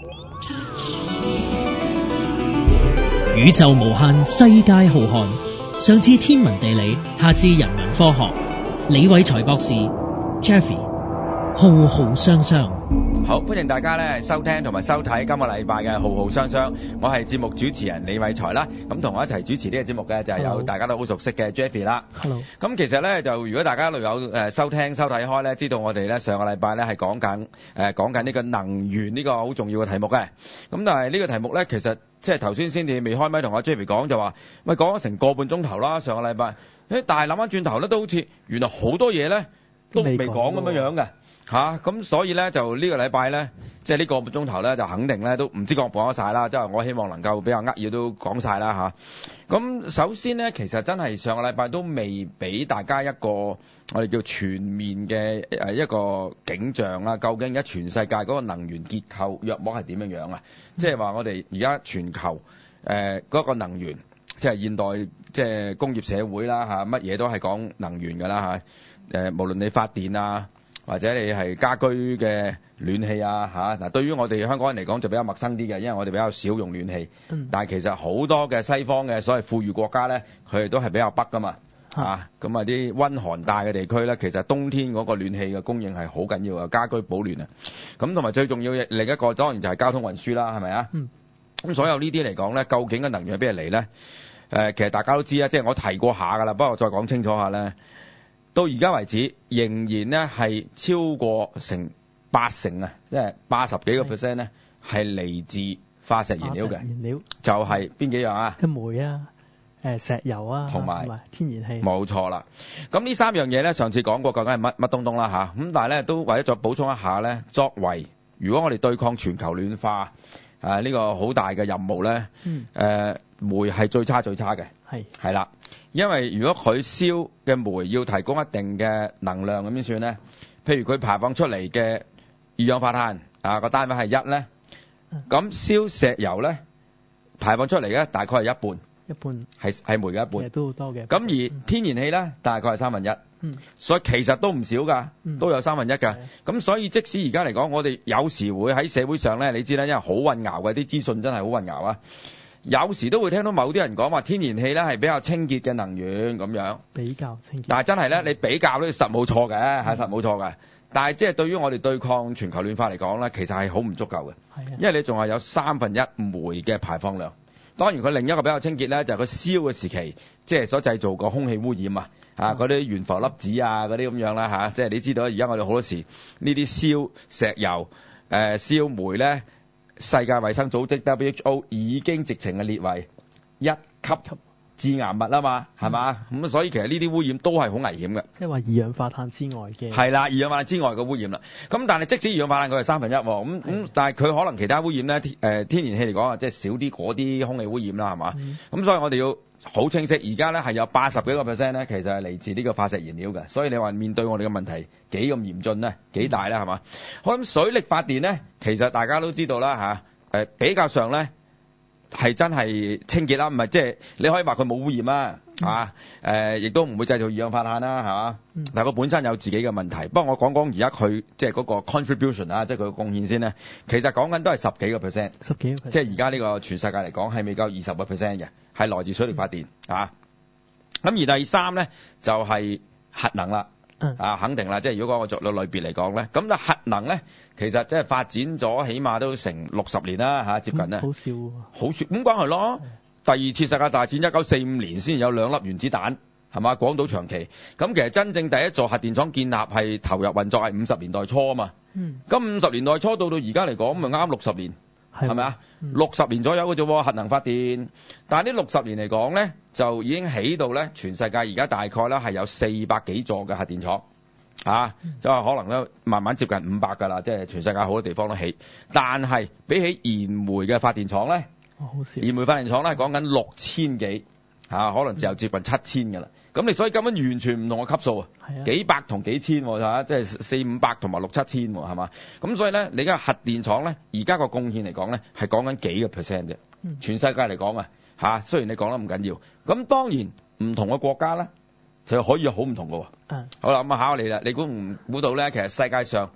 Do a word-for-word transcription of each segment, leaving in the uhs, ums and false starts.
宇宙無限，世界浩瀚。上至天文地理，下至人文科學。李偉才博士 Jeffy 浩浩雙雙。 好，歡迎大家咧收聽同埋收睇今個禮拜嘅浩浩雙雙。我係節目主持人李偉才啦。咁同我一齊主持呢個節目嘅就係有大家都好熟悉嘅 Jeffy 啦。 Hello。 咁其實咧就如果大家都有誒收聽收睇開咧，知道我哋咧上個禮拜咧係講緊誒講緊呢個能源呢個好重要嘅題目嘅。咁但係呢個題目咧其實即係頭先先至未開咪同阿 Jeffy 講就話，喂講咗成個半鐘頭啦上個禮拜。誒但係諗翻轉頭咧都好似原來好多嘢咧都未講咁樣樣嘅。吓咁、啊、所以咧就呢個禮拜咧，即係呢個半鐘頭咧就肯定咧都唔知講唔講得晒啦，即係我希望能夠比較扼要都講晒啦吓。咁、啊、首先咧，其實真係上個禮拜都未俾大家一個我哋叫全面嘅誒一個景象啦。究竟而家全世界嗰個能源結構約莫係點樣樣啊？即係話我哋而家全球誒嗰、呃那個能源，即係現代即係工業社會啦吓，乜、啊、嘢都係講能源噶啦吓。誒、啊，無論你發電啊。或者你係家居嘅暖氣啊嚇嗱，對於我哋香港人嚟講就比較陌生啲嘅，因為我哋比較少用暖氣。嗯。但係其實好多嘅西方嘅所謂富裕國家咧，佢哋都係比較北噶嘛嚇。咁啊啲溫寒帶嘅地區咧，其實冬天嗰個暖氣嘅供應係好緊要啊，家居保暖啊。咁同埋最重要嘅另一個當然就係交通運輸啦，係咪啊？嗯。咁所有呢啲嚟講咧，究竟嘅能源係邊度嚟咧？誒、呃，其實大家都知啊，即係我提過下㗎啦，不過我再講清楚下咧。到而家為止，仍然咧係超過成八成啊，即係八十幾個 percent 咧係嚟自化石燃料嘅。燃料就係邊幾樣啊？ 煤啊，誒石油啊，同埋天然氣。冇錯啦。咁呢三樣嘢咧，上次講過究竟係乜乜東東啦吓。咁但係咧都為咗再補充一下咧，作為如果我哋對抗全球暖化啊呢個好大嘅任務咧，嗯，誒煤係最差最差嘅。係係啦。因為如果佢燒嘅煤要提供一定嘅能量咁樣算咧，譬如佢排放出嚟嘅二氧化碳啊個單位係一咧，咁燒石油咧排放出嚟嘅大概係一半，一半係係煤嘅一半， 都好多嘅。咁而天然氣咧大概係三分一，嗯，所以其實都唔少㗎，都有三分一㗎。咁所以即使而家嚟講，我哋有時會喺社會上咧，你知啦，因為好混淆嘅啲資訊真係好混淆啊。有時都會聽到某啲人講話天然氣咧係比較清潔嘅能源咁樣，比較清潔。但係真係咧，你比較咧實冇錯嘅，係實冇錯嘅。但係即係對於我哋對抗全球暖化嚟講咧，其實係好唔足夠嘅。係啊，因為你仲係有三分一煤嘅排放量。當然佢另一個比較清潔咧，就係佢燒嘅時期，即係所製造個空氣污染啊，啊嗰啲懸浮粒子啊嗰啲咁樣啦嚇。即係你知道而家我哋好多時呢啲燒石油、誒燒煤咧。世界衛生組織 W H O 已經直情係列為一級致癌物啊嘛，係嘛？咁所以其實呢啲污染都係好危險嘅。 即係話二氧化碳之外嘅。係啦，二氧化碳之外嘅污染啦。咁但係即使二氧化碳佢係三分一，咁咁但係佢可能其他污染咧，誒、呃、天然氣嚟講啊，即係少啲嗰啲空氣污染啦，係嘛？咁、嗯、所以我哋要好清晰，而家咧係有八十幾個 percent 咧，其實係嚟自呢個化石燃料嘅。所以你話面對我哋嘅問題幾咁嚴峻咧，幾大咧，係嘛？好，咁水力發電咧，其實大家都知道啦嚇。誒比較上咧係真係清潔啦，唔係即係你可以話佢冇污染啦，嚇誒亦都唔會製造二氧化碳啦，係嘛？嗯、但係佢本身有自己嘅問題。不過我講講而家佢即係嗰個 contribution 啊，即係佢嘅貢獻先咧。其實講緊都係十幾個 percent，十幾個 percent，即係而家呢個全世界嚟講係未夠二十個 percent 嘅，係來自水力發電啊。咁而第三咧就係、是、核能啦。啊，肯定啦，即係如果講個作類類別嚟講咧，咁就核能咧，其實即係發展咗起碼都成六十年啦嚇，接近啦。好少喎。好少，咁講係咯。第二次世界大戰一九四五年先有兩粒原子彈，係嘛？廣島長崎。咁其實真正第一座核電廠建立係投入運作係五十年代初啊嘛。嗯。咁五十年代初到到而家嚟講，咪啱六十年。係咪啊？六十年左右嘅啫喎，核能發電。但係呢六十年嚟講咧，就已經起到咧，全世界而家大概咧係有四百幾座嘅核電廠，啊，就係可能咧慢慢接近五百㗎啦，即係全世界好多地方都起。但係比起燃煤嘅發電廠咧，哦，好少。燃煤發電廠咧講緊六千幾，嚇，可能就接近七千㗎啦。咁你所以根本完全唔同嘅級數啊，幾百同幾千喎，即係四五百同埋六七千喎，係嘛？咁所以咧，你而家核電廠咧，而家個貢獻嚟講咧，係講緊幾個 percent 啫。全世界嚟講啊，嚇，雖然你講得唔緊要，咁當然唔同嘅國家咧，就可以有好唔同嘅喎。嗯。好啦，咁啊考你啦，你估唔估到咧？其實世界上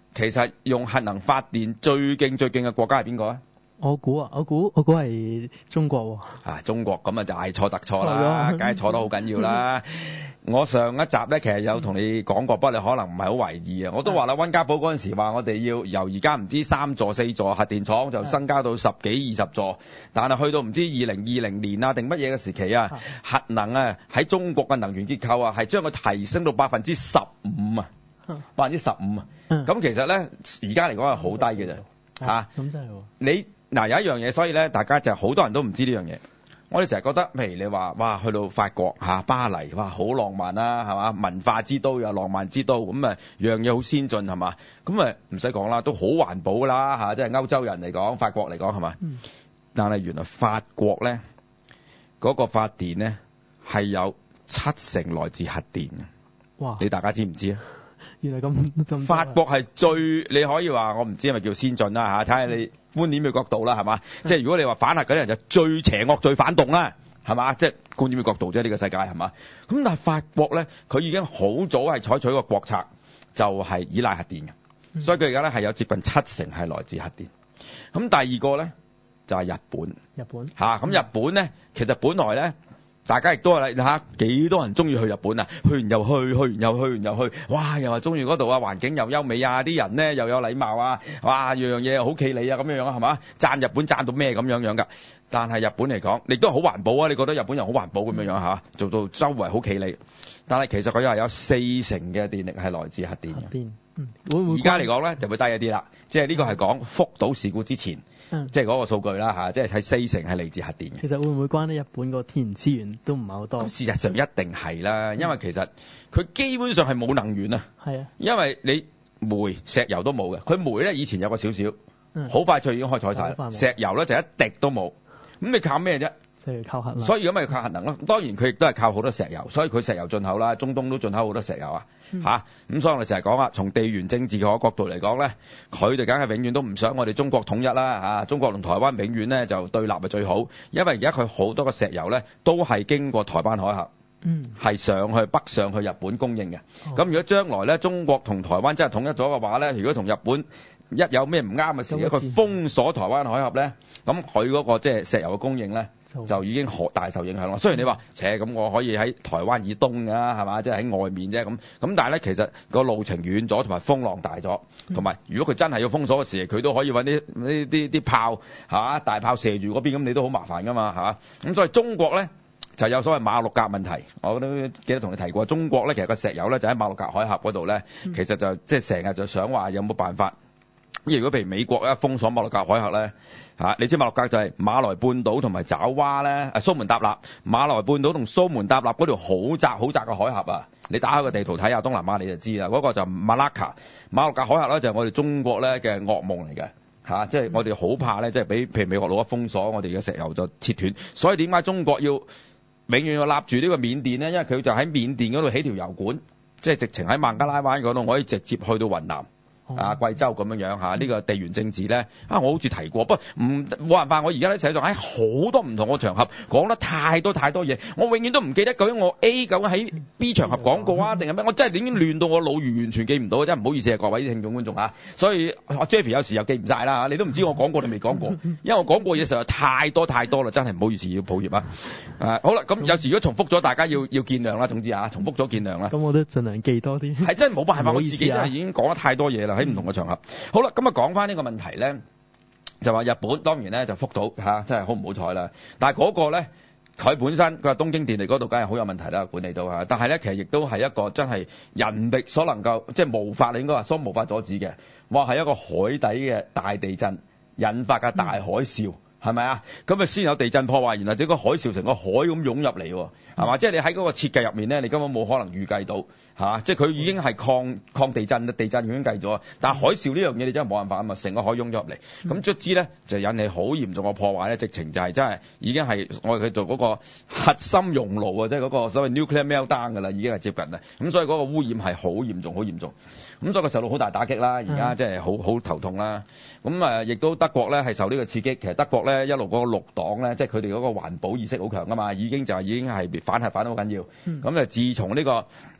其實用核能發電最勁最勁嘅國家係邊個啊？ 我估啊，我估我估係中國喎。 啊，中國咁啊，大錯特錯啦，梗係錯得好緊要啦。我上一集咧，其實有同你講過，不過你可能唔係好為意啊。我都話啦，溫家寶嗰陣時話我哋要由而家唔知三座四座核電廠就增加到十幾二十座，但係去到唔知二零二零年啊定乜嘢嘅時期啊，核能啊喺中國嘅能源結構啊係將佢提升到百分之十五啊，百分之十五啊。咁其實咧而家嚟講係好低嘅啫，嚇。咁真係喎。你嗱有一樣嘢，所以咧大家就好多人都唔知呢樣嘢。我哋成日覺得，譬如你話哇，去到法國嚇巴黎，哇好浪漫啦，係嘛？文化之都又浪漫之都，咁啊樣嘢好先進係嘛？咁啊唔使講啦，都好環保啦嚇，即係歐洲人嚟講，法國嚟講係嘛？嗯、但係原來法國咧嗰、嗰個發電咧係有七成來自核電嘅。哇！你大家知唔知啊？ 原來咁咁。 法國係最你可以話我唔知係咪叫先進啦嚇，睇下你觀點嘅角度啦係嘛？即係如果你話反核嗰啲人就最邪惡最反動啦係嘛？即係觀點嘅角度啫，呢個世界係嘛？咁但係法國咧，佢已經好早係採取個國策，就係依賴核電嘅，嗯、所以佢而家咧係有接近七成係來自核電。咁第二個咧就係、是、日本， 日本嚇咁、啊、日本咧其實本來咧。大家亦都係啦嚇，幾多人中意去日本啊？去完又去，去完又去完又去，哇！又話中意嗰度啊，環境又優美啊，啲人咧又有禮貌啊，哇！樣樣嘢好企理啊，咁樣樣係嘛？讚日本讚到咩咁樣樣㗎？但係日本嚟講，亦都好環保啊！你覺得日本人好環保咁樣樣嚇，做到周圍好企理。但係其實佢又係有四成嘅電力係來自核電嘅。電，嗯，會唔會？而家嚟講咧就會低一啲啦，即係呢個係講福島事故之前，嗯、即係嗰個數據啦嚇，即係喺四成係嚟自核電嘅。 其實會唔會關咧？日本個天然資源都唔係好多。 咁事實上一定係啦，因為其實佢基本上係冇能源啊。係啊，因為你煤、石油都冇嘅，佢煤咧以前有個少少，好、嗯、快就已經開採晒啦。石油咧就一滴都冇，咁你靠咩啫？ 靠核能， 所以咁咪靠核能咯。當然佢亦都係靠好多石油，所以佢石油進口啦，中東都進口好多石油啊。嚇、嗯，咁、啊、所以我哋成日講啊，從地緣政治嘅角度嚟講咧，佢哋梗係永遠都唔想我哋中國統一啦。嚇、啊，中國同台灣永遠咧就對立係最好，因為而家佢好多個石油咧都係經過台灣海峽，嗯，係上去北上去日本供應嘅。咁、哦、如果將來咧中國同台灣真係統一咗嘅話咧，如果同日本一有咩唔啱嘅時，佢封鎖台灣海峽咧，咁佢嗰個即係石油嘅供應咧，就已經好大受影響咯。雖然你話，切咁我可以喺台灣以東㗎，係嘛？即係喺外面啫咁。咁但係咧，其實個路程遠咗，同埋風浪大咗，同埋如果佢真係要封鎖嘅時，佢都可以揾啲呢啲啲炮嚇大炮射住嗰邊，咁你都好麻煩㗎嘛嚇。咁所以中國咧就有所謂馬六甲問題，我都記得同你提過。中國咧其實個石油咧就喺馬六甲海峽嗰度咧，其實就即係成日就想話有冇辦法。如果譬如美國一封鎖馬六甲海峽咧，嚇你知馬六甲就係馬來半島同埋爪哇咧，啊蘇門答臘，馬來半島同蘇門答臘嗰條好窄好窄嘅海峽啊！你打開個地圖睇下東南亞你就知啦，嗰、那個就馬拉卡馬六甲海峽咧就係我哋中國咧嘅噩夢嚟嘅嚇，即係我哋好怕咧，即係俾譬如美國佬一封鎖，我哋嘅石油就切斷，所以點解中國要永遠要立住呢個緬甸咧？因為佢就喺緬甸嗰度起條油管，即係直情喺孟加拉灣嗰度可以直接去到雲南。啊，貴州咁樣樣嚇，呢、這個地緣政治咧，啊，我好似提過，不過唔冇辦法，我而家咧寫咗喺好多唔同嘅場合講得太多太多嘢，我永遠都唔記得究竟我 A 究竟喺 B 場合講過啊，定係咩？我真係已經亂到我腦如完全記唔到，真係唔好意思啊，各位聽眾觀眾嚇。所以阿 Jeffy 有時又記唔晒啦，你都唔知我講過定未講過，因為我講過嘢實在太多太多啦，真係唔好意思要抱歉啊。啊，好啦，咁有時如果重複咗，大家要要見諒啦。總之啊，重複咗見諒啦。 咁我都盡量記多啲。係真係冇辦法，我自己真係已經講得太多嘢啦。喺唔同嘅場合，好啦，咁啊講翻呢個問題咧，就話日本當然咧就福島嚇，真係好唔好彩啦。但係嗰個咧，佢本身佢話東京電力嗰度梗係好有問題啦，管理到嚇。但係咧，其實亦都係一個真係人力所能夠即係無法，你應該話所無法阻止嘅。話係一個海底嘅大地震引發嘅大海嘯。嗯係咪啊？咁啊先有地震破壞，然後整個海嘯成個海咁湧入嚟，係嘛？嗯、即係你喺嗰個設計入面咧，你根本冇可能預計到嚇。即係佢已經係抗抗地震，地震已經計咗。但係海嘯呢樣嘢你真係冇辦法啊嘛，成個海湧咗入嚟。咁卒之咧就引起好嚴重嘅破壞咧，直情就係真係已經係我哋去做嗰個核心熔爐啊，即係嗰個所謂 nuclear meltdown 㗎啦，已經係接近啦。咁所以嗰個污染係好嚴重，好嚴重。咁所以佢受到好大打擊啦，而家即係好好頭痛啦。咁誒，亦都德國咧係受呢個刺激。其實德國咧一路嗰個綠黨咧，即係佢哋嗰個環保意識好強㗎嘛，已經就係已經係反核反得好緊要。咁誒、嗯，自從呢個即係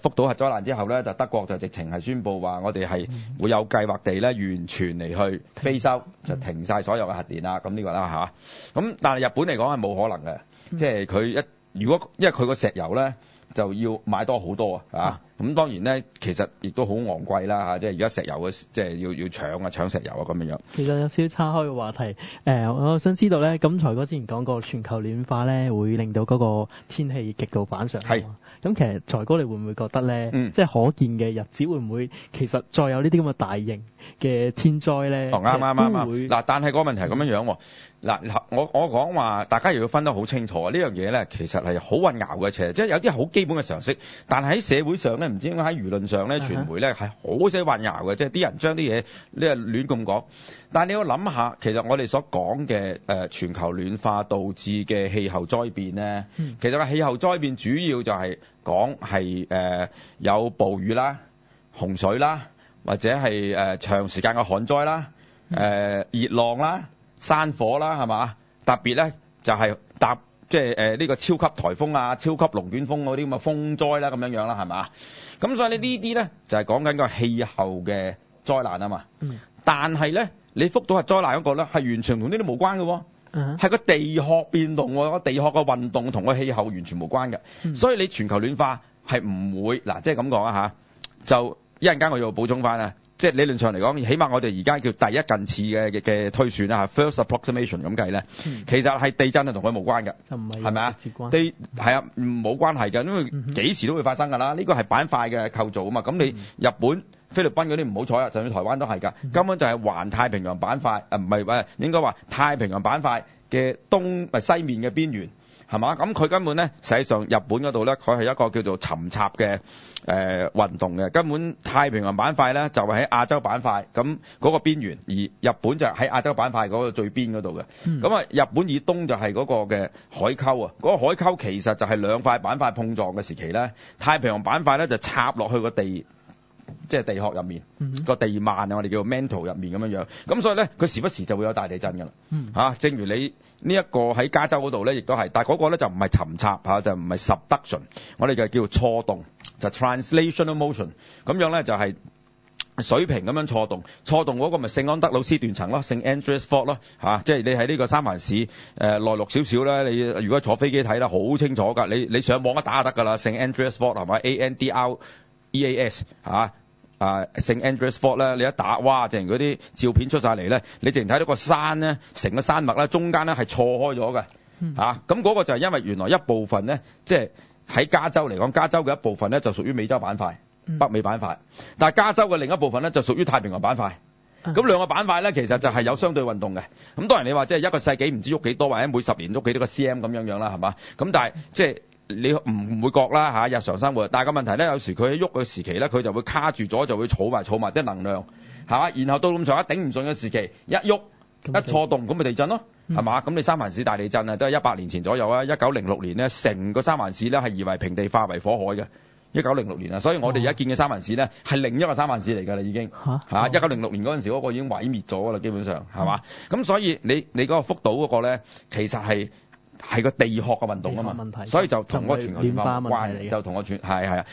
福島核災難之後咧，就德國就直情係宣布話，我哋係會有計劃地咧完全嚟去非洲，就停晒所有嘅核電啦。咁呢個啦嚇。咁但係日本嚟講係冇可能嘅，即係佢一如果因為佢個石油咧就要買多好多啊。咁當然咧，其實亦都好昂貴啦嚇，即係而家石油嘅即係要要搶啊搶石油啊咁樣樣。 其實有少少岔開嘅話題，誒、呃，我想知道咧，咁財哥之前講過全球暖化咧會令到嗰個天氣極度反常。係。咁其實財哥你會唔會覺得咧，嗯、即係可見嘅日子會唔會其實再有呢啲咁嘅大型嘅天災咧？ 哦，啱啱啱啱。嗱，但係個問題係咁樣樣喎。嗱，我我講話大家又要分得好清楚啊！呢樣嘢咧其實係好混淆嘅，其實即係有啲好基本嘅常識，但係喺社會上咧唔知點解喺輿論上咧，傳媒咧係好死混淆嘅，即係啲人將啲嘢呢係亂咁講。但係你要諗下，其實我哋所講嘅誒全球暖化導致嘅氣候災變咧，嗯、其實個氣候災變主要就係講係誒有暴雨啦、洪水啦，或者係誒、呃、長時間嘅旱災啦、誒、呃、熱浪啦、山火啦，係嘛？特別咧就係搭即係誒呢個超級颱風啊、超級龍捲風嗰啲咁嘅風災啦，咁樣樣啦，係嘛？咁所以呢呢啲咧就係講緊個氣候嘅災難啊嘛。嗯、但係咧，你福島核災難嗰個咧係完全同呢啲無關嘅喎。係、uh-huh. 個地殼變動喎，個地殼嘅運動同個氣候完全無關嘅。嗯、所以你全球暖化係唔會嗱，即係咁講啊嚇，就一陣間我要補充翻啊。即係理論上嚟講，起碼我哋而家叫第一近似嘅嘅嘅推算啦嚇 ，first approximation 咁計咧，嗯、其實係地震係同佢冇關嘅，係咪啊？地係啊，冇關係嘅，因為幾時都會發生㗎啦。呢個係板塊嘅構造啊嘛。咁你日本、菲律賓嗰啲唔好彩啊，就算台灣都係㗎，根本就係環太平洋板塊，誒唔係誒應該話太平洋板塊嘅東誒西面嘅邊緣。係嘛？咁佢根本咧，實際上日本嗰度咧，佢係一個叫做沉插嘅誒運動嘅。根本太平洋板塊咧就係喺亞洲板塊咁嗰個邊緣，而日本就喺亞洲板塊嗰個最邊嗰度嘅。咁啊、嗯，日本以東就係嗰個嘅海溝啊。嗰、嗰個海溝其實就係兩塊板塊碰撞嘅時期咧，太平洋板塊咧就插落去個地。即係地殼入面個、嗯、地幔啊，我哋叫做 mantle 入面咁樣樣，咁所以咧佢時不時就會有大地震㗎啦。嗯、啊，正如你呢一個喺加州嗰度咧，亦都係，但係嗰個咧就唔係沉插嚇，就唔係 subduction，我哋就叫做錯動，就 translational motion，咁樣咧就係水平咁樣錯動，錯動嗰個咪聖安德魯斯斷層咯，聖 Andreas Fault 咯嚇，即係你喺呢個三藩市誒內陸少少咧，你如果坐飛機睇啦，好清楚㗎，你你上網一打就得㗎啦，聖 Andreas Fault 係咪 A N D R E A S 嚇啊，聖 Andreas Fault 咧，你一打，哇！淨嗰啲照片出晒嚟咧，你淨睇到個山咧，成個山脈咧，中間咧係錯開咗嘅嚇。咁、嗯、嗰、啊那個就係因為原來一部分咧，即係喺加州嚟講，加州嘅一部分咧就屬於美洲板塊、嗯、北美板塊，但係加州嘅另一部分咧就屬於太平洋板塊。咁、嗯、兩個板塊咧，其實就係有相對運動嘅。咁當然你話即係一個世紀唔知喐幾多，或者每十年喐幾多個 cm 咁樣樣啦，係嘛？咁但係即係。你唔唔會覺啦嚇，日常生活，但係個問題咧，有時佢喺喐嘅時期咧，佢就會卡住咗，就會儲埋儲埋啲能量嚇，然後到咁上下頂唔順嘅時期，一喐一錯動咁咪地震咯，係嘛？咁你三藩市大地震啊，都係一百年前左右啊，一九零六年咧，成個三藩市咧係夷為平地，化為火海嘅，一九零六年啊，所以我哋而家見嘅三藩市咧係另一個三藩市嚟㗎啦，已經嚇，一九零六年嗰陣時嗰個已經毀滅咗㗎啦，基本上係嘛？咁、嗯、所以你你嗰個福島嗰個咧，其實係。係個地殼嘅運動啊嘛，所以就同個全球暖化冇關，就同個全係係啊。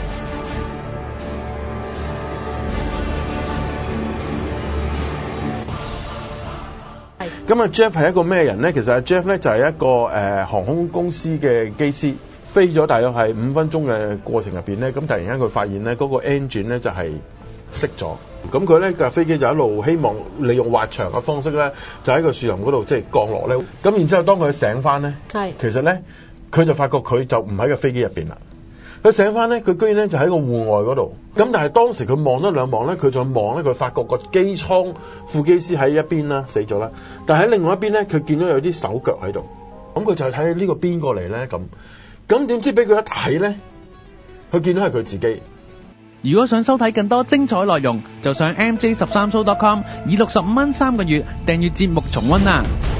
咁啊 Jeff 係一個咩人咧？其實阿 Jeff 咧就係一個誒、呃、航空公司嘅機師，飛咗大約係五分鐘嘅過程入邊咧，咁突然間佢發現咧嗰、那個 engine 咧就係熄咗。咁佢咧架飛機就一路希望利用滑翔嘅方式咧，就喺個樹林嗰度即係降落咧。咁然之後當佢醒翻咧，係其實咧佢就發覺佢就唔喺個飛機入邊啦。佢醒翻咧，佢居然咧就喺個戶外嗰度。咁但係當時佢望咗兩望咧，佢再望咧，佢發覺個機艙副機師喺一邊啦，死咗啦。但係喺另外一邊咧，佢見到有啲手腳喺度。咁佢就睇呢個邊個嚟咧？咁咁點知俾佢一睇咧，佢見到係佢自己。 如果想收睇更多精彩內容，就上 M J 十三 show dot com 以六十五蚊三個月訂閱節目重溫啦。